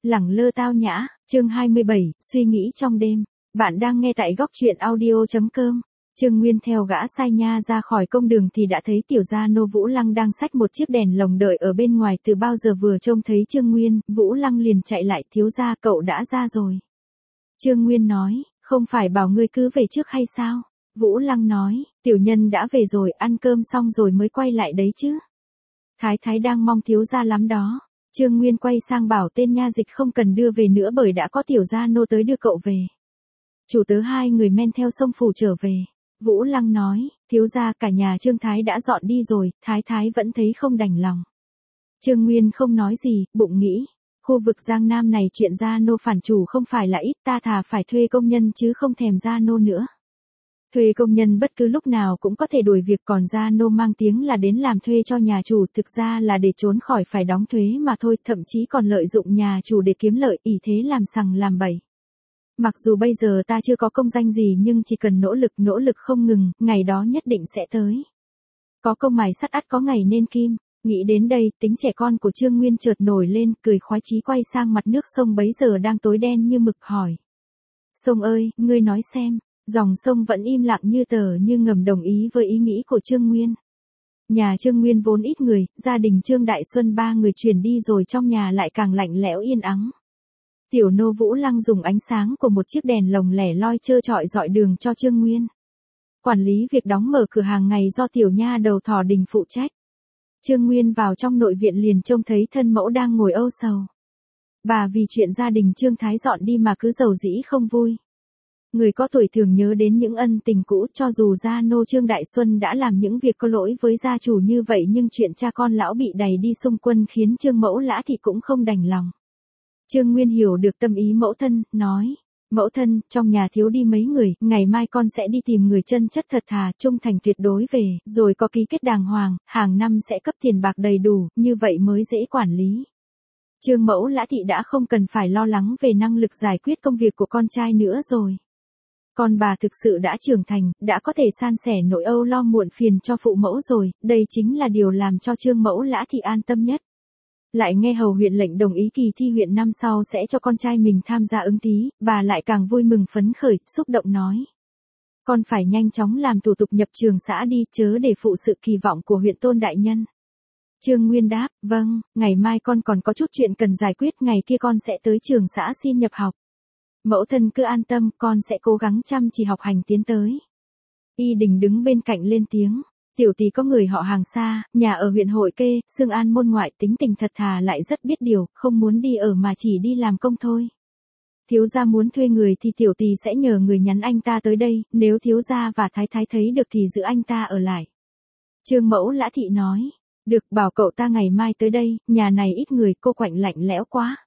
Lẳng lơ tao nhã, chương 27, suy nghĩ trong đêm. Bạn đang nghe tại góc truyện audio.com. Trương Nguyên theo gã sai nha ra khỏi công đường thì đã thấy tiểu gia nô Vũ Lăng đang xách một chiếc đèn lồng đợi ở bên ngoài. Từ bao giờ vừa trông thấy Trương Nguyên, Vũ Lăng liền chạy lại, thiếu gia cậu đã ra rồi. Trương Nguyên nói, không phải bảo ngươi cứ về trước hay sao? Vũ Lăng nói, tiểu nhân đã về rồi, ăn cơm xong rồi mới quay lại đấy chứ. Thái thái đang mong thiếu gia lắm đó. Trương Nguyên quay sang bảo tên nha dịch không cần đưa về nữa bởi đã có tiểu gia nô tới đưa cậu về. Chủ tớ hai người men theo sông phủ trở về. Vũ Lăng nói, thiếu gia cả nhà Trương Thái đã dọn đi rồi, Thái Thái vẫn thấy không đành lòng. Trương Nguyên không nói gì, bụng nghĩ, khu vực Giang Nam này chuyện gia nô phản chủ không phải là ít, ta thà phải thuê công nhân chứ không thèm gia nô nữa. Thuê công nhân bất cứ lúc nào cũng có thể đuổi việc, còn gia nô mang tiếng là đến làm thuê cho nhà chủ, thực ra là để trốn khỏi phải đóng thuế mà thôi, thậm chí còn lợi dụng nhà chủ để kiếm lợi, ỷ thế làm sằng làm bậy. Mặc dù bây giờ ta chưa có công danh gì nhưng chỉ cần nỗ lực không ngừng, ngày đó nhất định sẽ tới. Có công mài sắt ắt có ngày nên kim. Nghĩ đến đây, tính trẻ con của Trương Nguyên chợt nổi lên, cười khoái chí quay sang mặt nước sông bấy giờ đang tối đen như mực hỏi. Sông ơi, ngươi nói xem. Dòng sông vẫn im lặng như tờ như ngầm đồng ý với ý nghĩ của Trương Nguyên. Nhà Trương Nguyên vốn ít người, gia đình Trương Đại Xuân 3 người chuyển đi rồi trong nhà lại càng lạnh lẽo yên ắng. Tiểu nô Vũ Lăng dùng ánh sáng của một chiếc đèn lồng lẻ loi trơ trọi dọi đường cho Trương Nguyên. Quản lý việc đóng mở cửa hàng ngày do tiểu nha đầu Thỏ Đình phụ trách. Trương Nguyên vào trong nội viện liền trông thấy thân mẫu đang ngồi âu sầu. Bà vì chuyện gia đình Trương Thái dọn đi mà cứ rầu rĩ không vui. Người có tuổi thường nhớ đến những ân tình cũ, cho dù gia nô Trương Đại Xuân đã làm những việc có lỗi với gia chủ như vậy nhưng chuyện cha con lão bị đày đi xung quân khiến Trương Mẫu Lã Thị cũng không đành lòng. Trương Nguyên hiểu được tâm ý mẫu thân, nói, mẫu thân, trong nhà thiếu đi mấy người, ngày mai con sẽ đi tìm người chân chất thật thà, trung thành tuyệt đối về, rồi có ký kết đàng hoàng, hàng năm sẽ cấp tiền bạc đầy đủ, như vậy mới dễ quản lý. Trương Mẫu Lã Thị đã không cần phải lo lắng về năng lực giải quyết công việc của con trai nữa rồi. Con bà thực sự đã trưởng thành, đã có thể san sẻ nỗi âu lo muộn phiền cho phụ mẫu rồi, đây chính là điều làm cho Trương Mẫu Lã Thị an tâm nhất. Lại nghe hầu huyện lệnh đồng ý kỳ thi huyện năm sau sẽ cho con trai mình tham gia ứng thí, bà lại càng vui mừng phấn khởi, xúc động nói. Con phải nhanh chóng làm thủ tục nhập trường xã đi, chớ để phụ sự kỳ vọng của huyện Tôn đại nhân. Trương Nguyên đáp, vâng, ngày mai con còn có chút chuyện cần giải quyết, ngày kia con sẽ tới trường xã xin nhập học. Mẫu thân cứ an tâm, con sẽ cố gắng chăm chỉ học hành tiến tới. Y Đình đứng bên cạnh lên tiếng, tiểu tỷ có người họ hàng xa, nhà ở huyện Hội Kê, Xương An môn ngoại, tính tình thật thà lại rất biết điều, không muốn đi ở mà chỉ đi làm công thôi. Thiếu gia muốn thuê người thì tiểu tỷ sẽ nhờ người nhắn anh ta tới đây, nếu thiếu gia và thái thái thấy được thì giữ anh ta ở lại. Trương Mẫu Lã Thị nói, được, bảo cậu ta ngày mai tới đây, nhà này ít người, cô quạnh lạnh lẽo quá.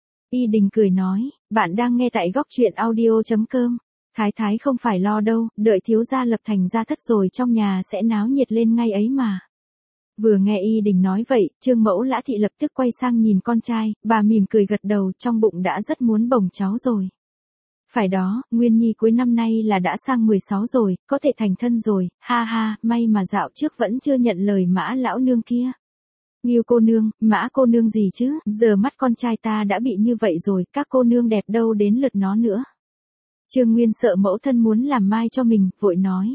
Y Đình cười nói, bạn đang nghe tại góc truyện audio.com. Thái thái không phải lo đâu, đợi thiếu gia lập thành gia thất rồi trong nhà sẽ náo nhiệt lên ngay ấy mà. Vừa nghe Y Đình nói vậy, Trương Mẫu Lã Thị lập tức quay sang nhìn con trai, bà mỉm cười gật đầu, trong bụng đã rất muốn bồng cháu rồi. Phải đó, Nguyên Nhi cuối năm nay là đã sang 16 rồi, có thể thành thân rồi, ha ha, may mà dạo trước vẫn chưa nhận lời Mã lão nương kia. Nghiêu cô nương, Mã cô nương gì chứ, giờ mắt con trai ta đã bị như vậy rồi, các cô nương đẹp đâu đến lượt nó nữa. Trương Nguyên sợ mẫu thân muốn làm mai cho mình, vội nói.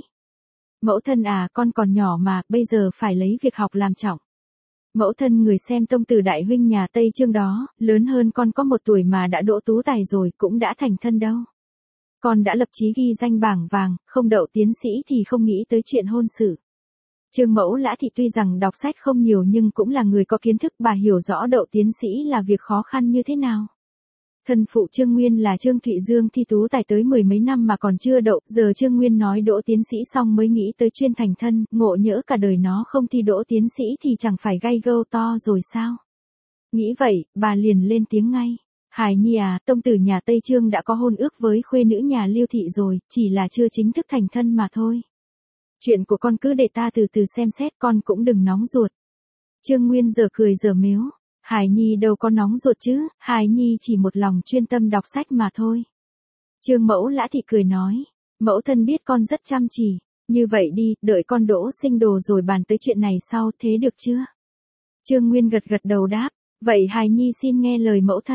Mẫu thân à, con còn nhỏ mà, bây giờ phải lấy việc học làm trọng. Mẫu thân người xem tông tử đại huynh nhà Tây Trương đó, lớn hơn con có 1 tuổi mà đã đỗ tú tài rồi, cũng đã thành thân đâu. Con đã lập chí ghi danh bảng vàng, không đậu tiến sĩ thì không nghĩ tới chuyện hôn sự. Trương Mẫu Lã Thị tuy rằng đọc sách không nhiều nhưng cũng là người có kiến thức, bà hiểu rõ đậu tiến sĩ là việc khó khăn như thế nào. Thân phụ Trương Nguyên là Trương Thụy Dương thi tú tài tới 10 mấy năm mà còn chưa đậu, giờ Trương Nguyên nói đỗ tiến sĩ xong mới nghĩ tới chuyên thành thân, ngộ nhỡ cả đời nó không thi đỗ tiến sĩ thì chẳng phải gay gâu to rồi sao. Nghĩ vậy, bà liền lên tiếng ngay. Hải Nhi à, tông tử nhà Tây Trương đã có hôn ước với khuê nữ nhà Liêu Thị rồi, chỉ là chưa chính thức thành thân mà thôi. Chuyện của con cứ để ta từ từ xem xét, con cũng đừng nóng ruột. Trương Nguyên giờ cười giờ mếu. Hải Nhi đâu có nóng ruột chứ, Hải Nhi chỉ một lòng chuyên tâm đọc sách mà thôi. Trương Mẫu Lã Thị cười nói, mẫu thân biết con rất chăm chỉ, như vậy đi, đợi con đỗ sinh đồ rồi bàn tới chuyện này sau, thế được chưa? Trương Nguyên gật gật đầu đáp, vậy Hải Nhi xin nghe lời mẫu thân.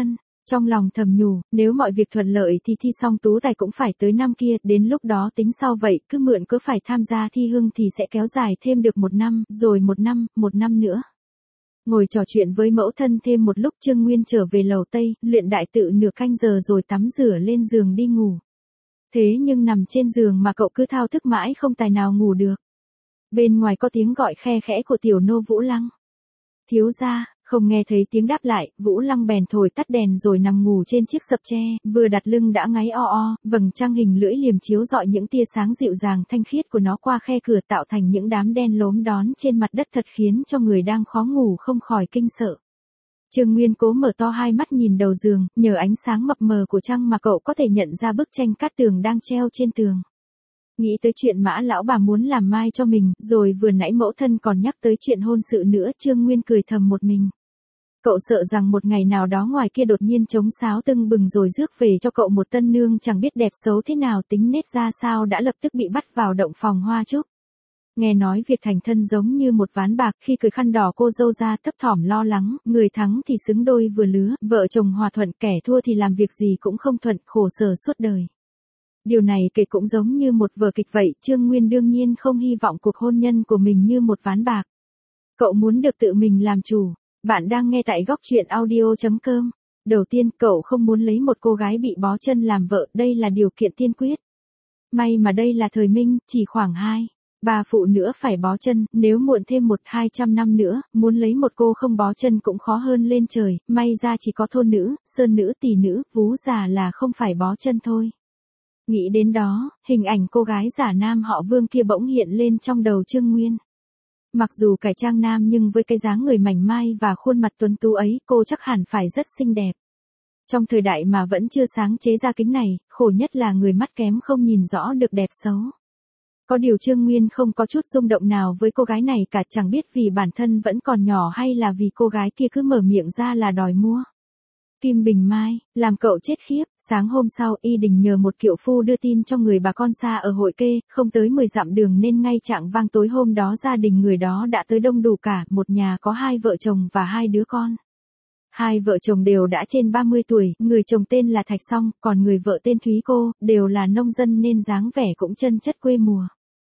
Trong lòng thầm nhủ, nếu mọi việc thuận lợi thì thi xong tú tài cũng phải tới năm kia, đến lúc đó tính sau vậy, cứ mượn cứ phải tham gia thi hưng thì sẽ kéo dài thêm được 1 năm, rồi 1 năm nữa. Ngồi trò chuyện với mẫu thân thêm một lúc, Trương Nguyên trở về lầu Tây, luyện đại tự nửa canh giờ rồi tắm rửa lên giường đi ngủ. Thế nhưng nằm trên giường mà cậu cứ thao thức mãi không tài nào ngủ được. Bên ngoài có tiếng gọi khe khẽ của tiểu nô Vũ Lăng. Thiếu gia. Không nghe thấy tiếng đáp lại, Vũ Lăng bèn thổi tắt đèn rồi nằm ngủ trên chiếc sập tre, vừa đặt lưng đã ngáy o o, vầng trăng hình lưỡi liềm chiếu rọi những tia sáng dịu dàng thanh khiết của nó qua khe cửa tạo thành những đám đen lốm đón trên mặt đất thật khiến cho người đang khó ngủ không khỏi kinh sợ. Trương Nguyên cố mở to hai mắt nhìn đầu giường, nhờ ánh sáng mập mờ của trăng mà cậu có thể nhận ra bức tranh cát tường đang treo trên tường. Nghĩ tới chuyện Mã lão bà muốn làm mai cho mình, rồi vừa nãy mẫu thân còn nhắc tới chuyện hôn sự nữa, Trương Nguyên cười thầm một mình. Cậu sợ rằng một ngày nào đó ngoài kia đột nhiên trống sáo tưng bừng rồi rước về cho cậu một tân nương chẳng biết đẹp xấu thế nào tính nết ra sao đã lập tức bị bắt vào động phòng hoa trúc. Nghe nói việc thành thân giống như một ván bạc, khi cười khăn đỏ cô dâu ra thấp thỏm lo lắng, người thắng thì xứng đôi vừa lứa, vợ chồng hòa thuận, kẻ thua thì làm việc gì cũng không thuận, khổ sở suốt đời. Điều này kể cũng giống như một vở kịch vậy, Trương Nguyên đương nhiên không hy vọng cuộc hôn nhân của mình như một ván bạc. Cậu muốn được tự mình làm chủ. Bạn đang nghe tại góc truyện audio.com. Đầu tiên, cậu không muốn lấy một cô gái bị bó chân làm vợ, đây là điều kiện tiên quyết. May mà đây là thời Minh, chỉ khoảng 2-3 phụ nữa phải bó chân, nếu muộn thêm 100-200 năm nữa, muốn lấy một cô không bó chân cũng khó hơn lên trời, may ra chỉ có thôn nữ, sơn nữ, tỳ nữ, vú già là không phải bó chân thôi. Nghĩ đến đó, hình ảnh cô gái giả nam họ Vương kia bỗng hiện lên trong đầu Trương Nguyên. Mặc dù cải trang nam nhưng với cái dáng người mảnh mai và khuôn mặt tuấn tú ấy, cô chắc hẳn phải rất xinh đẹp. Trong thời đại mà vẫn chưa sáng chế ra kính này, khổ nhất là người mắt kém không nhìn rõ được đẹp xấu. Có điều Trương Nguyên không có chút rung động nào với cô gái này cả, chẳng biết vì bản thân vẫn còn nhỏ hay là vì cô gái kia cứ mở miệng ra là đòi mua. Kim Bình Mai, làm cậu chết khiếp, sáng hôm sau Y Đình nhờ một kiệu phu đưa tin cho người bà con xa ở Hội Kê, không tới 10 dặm đường nên ngay chạng vang tối hôm đó gia đình người đó đã tới đông đủ cả, một nhà có 2 vợ chồng và 2 đứa con. 2 vợ chồng đều đã trên 30 tuổi, người chồng tên là Thạch Song, còn người vợ tên Thúy Cô, đều là nông dân nên dáng vẻ cũng chân chất quê mùa.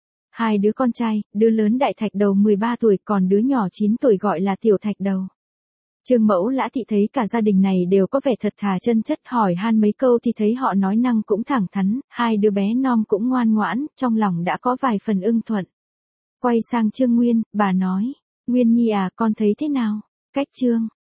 2 đứa con trai, đứa lớn Đại Thạch Đầu 13 tuổi, còn đứa nhỏ 9 tuổi gọi là Tiểu Thạch Đầu. Trương Mẫu Lã Thị thấy cả gia đình này đều có vẻ thật thà chân chất, hỏi han mấy câu thì thấy họ nói năng cũng thẳng thắn, 2 đứa bé non cũng ngoan ngoãn, trong lòng đã có vài phần ưng thuận. Quay sang Trương Nguyên, bà nói, Nguyên Nhi à, con thấy thế nào? Cách Trương